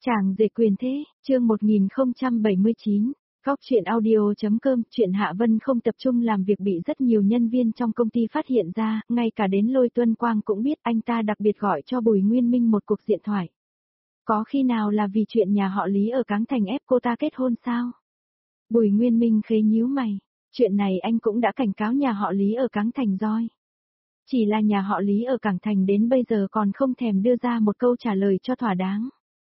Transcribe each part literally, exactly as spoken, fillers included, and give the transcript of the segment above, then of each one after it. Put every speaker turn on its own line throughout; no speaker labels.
Chàng rể quyền thế, chương một nghìn không trăm bảy mươi chín, Góc truyện audio.com, chuyện Hạ Vân không tập trung làm việc bị rất nhiều nhân viên trong công ty phát hiện ra, ngay cả đến Lôi Tuân Quang cũng biết anh ta đặc biệt gọi cho Bùi Nguyên Minh một cuộc điện thoại. Có khi nào là vì chuyện nhà họ Lý ở Cáng Thành ép cô ta kết hôn sao? Bùi Nguyên Minh khế nhíu mày, chuyện này anh cũng đã cảnh cáo nhà họ Lý ở Cáng Thành rồi. Chỉ là nhà họ Lý ở Cáng Thành đến bây giờ còn không thèm đưa ra một câu trả lời cho thỏa đáng.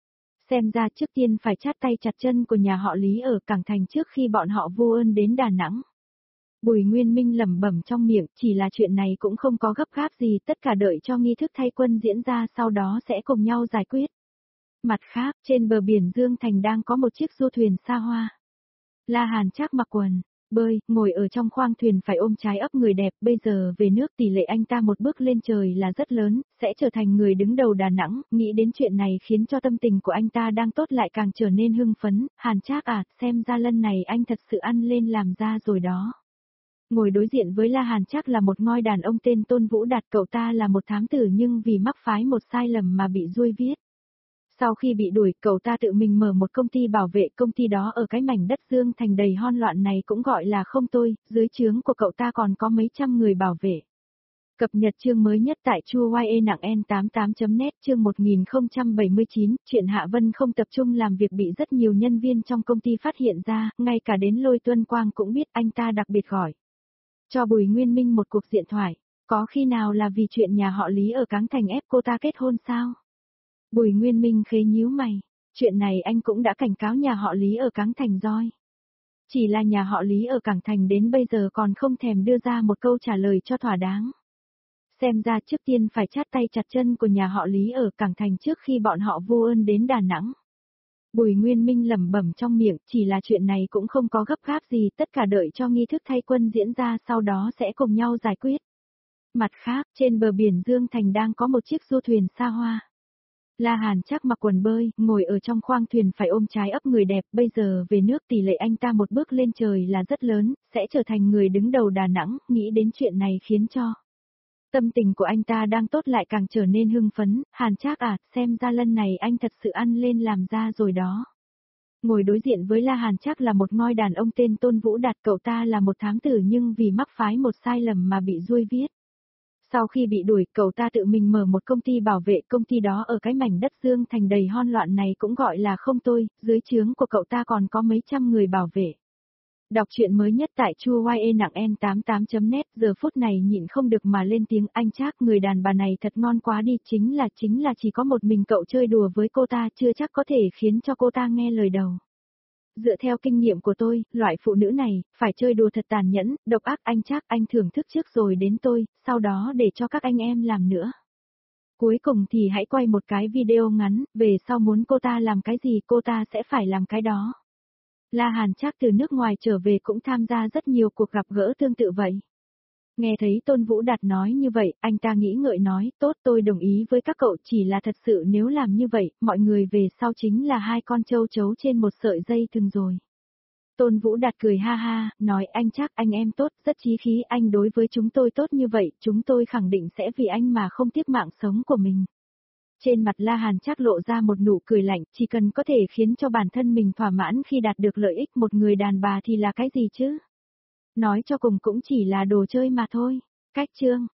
Xem ra trước tiên phải chát tay chặt chân của nhà họ Lý ở Cảng Thành trước khi bọn họ vô ơn đến Đà Nẵng. Bùi Nguyên Minh lẩm bẩm trong miệng, chỉ là chuyện này cũng không có gấp gáp gì, tất cả đợi cho nghi thức thay quân diễn ra sau đó sẽ cùng nhau giải quyết. Mặt khác, trên bờ biển Dương Thành đang có một chiếc du thuyền xa hoa. La Hàn Trác mặc quần bơi, ngồi ở trong khoang thuyền phải ôm trái ấp người đẹp, bây giờ về nước tỷ lệ anh ta một bước lên trời là rất lớn, sẽ trở thành người đứng đầu Đà Nẵng, nghĩ đến chuyện này khiến cho tâm tình của anh ta đang tốt lại càng trở nên hưng phấn. Hàn Trác à, xem ra lần này anh thật sự ăn lên làm ra rồi đó. Ngồi đối diện với La Hàn Trác là một ngoi đàn ông tên Tôn Vũ Đạt, cậu ta là một thám tử nhưng vì mắc phái một sai lầm mà bị ruôi viết. Sau khi bị đuổi, cậu ta tự mình mở một công ty bảo vệ, công ty đó ở cái mảnh đất Dương Thành đầy hỗn loạn này cũng gọi là không tôi, dưới trướng của cậu ta còn có mấy trăm người bảo vệ. Cập nhật chương mới nhất tại chuaye nặng en tám tám chấm net chương một nghìn không trăm bảy mươi chín, chuyện Hạ Vân không tập trung làm việc bị rất nhiều nhân viên trong công ty phát hiện ra, ngay cả đến Lôi Tuân Quang cũng biết, anh ta đặc biệt gọi cho Bùi Nguyên Minh một cuộc điện thoại. Có khi nào là vì chuyện nhà họ Lý ở Cáng Thành ép cô ta kết hôn sao? Bùi Nguyên Minh khế nhíu mày, chuyện này anh cũng đã cảnh cáo nhà họ Lý ở Cáng Thành rồi. Chỉ là nhà họ Lý ở Cảng Thành đến bây giờ còn không thèm đưa ra một câu trả lời cho thỏa đáng. Xem ra trước tiên phải chát tay chặt chân của nhà họ Lý ở Cảng Thành trước khi bọn họ vô ơn đến Đà Nẵng. Bùi Nguyên Minh lẩm bẩm trong miệng, chỉ là chuyện này cũng không có gấp gáp gì, tất cả đợi cho nghi thức thay quân diễn ra sau đó sẽ cùng nhau giải quyết. Mặt khác, trên bờ biển Dương Thành đang có một chiếc du thuyền xa hoa. La Hàn Trác mặc quần bơi, ngồi ở trong khoang thuyền phải ôm trái ấp người đẹp, bây giờ về nước tỷ lệ anh ta một bước lên trời là rất lớn, sẽ trở thành người đứng đầu Đà Nẵng, nghĩ đến chuyện này khiến cho tâm tình của anh ta đang tốt lại càng trở nên hưng phấn. Hàn Trác à, xem ra lần này anh thật sự ăn lên làm ra rồi đó. Ngồi đối diện với La Hàn Trác là một ngoi đàn ông tên Tôn Vũ Đạt, cậu ta là một thám tử nhưng vì mắc phái một sai lầm mà bị ruôi viết. Sau khi bị đuổi, cậu ta tự mình mở một công ty bảo vệ, công ty đó ở cái mảnh đất Dương Thành đầy hỗn loạn này cũng gọi là không tôi, dưới trướng của cậu ta còn có mấy trăm người bảo vệ. Đọc truyện mới nhất tại chuaye nặng en tám tám chấm net, giờ phút này nhịn không được mà lên tiếng, anh Trác, người đàn bà này thật ngon quá đi, chính là chính là chỉ có một mình cậu chơi đùa với cô ta chưa chắc có thể khiến cho cô ta nghe lời đầu. Dựa theo kinh nghiệm của tôi, loại phụ nữ này, phải chơi đùa thật tàn nhẫn, độc ác. Anh Trác, anh thưởng thức trước rồi đến tôi, sau đó để cho các anh em làm nữa. Cuối cùng thì hãy quay một cái video ngắn, về sau muốn cô ta làm cái gì cô ta sẽ phải làm cái đó. La Hàn Trác từ nước ngoài trở về cũng tham gia rất nhiều cuộc gặp gỡ tương tự vậy. Nghe thấy Tôn Vũ Đạt nói như vậy, anh ta nghĩ ngợi nói, tốt, tôi đồng ý với các cậu, chỉ là thật sự nếu làm như vậy, mọi người về sau chính là hai con trâu chấu trên một sợi dây thừng rồi. Tôn Vũ Đạt cười ha ha, nói, anh Trác, anh em tốt, rất chí khí, anh đối với chúng tôi tốt như vậy, chúng tôi khẳng định sẽ vì anh mà không tiếc mạng sống của mình. Trên mặt La Hàn Trác lộ ra một nụ cười lạnh, chỉ cần có thể khiến cho bản thân mình thỏa mãn khi đạt được lợi ích một người đàn bà thì là cái gì chứ? Nói cho cùng cũng chỉ là đồ chơi mà thôi. Cách chương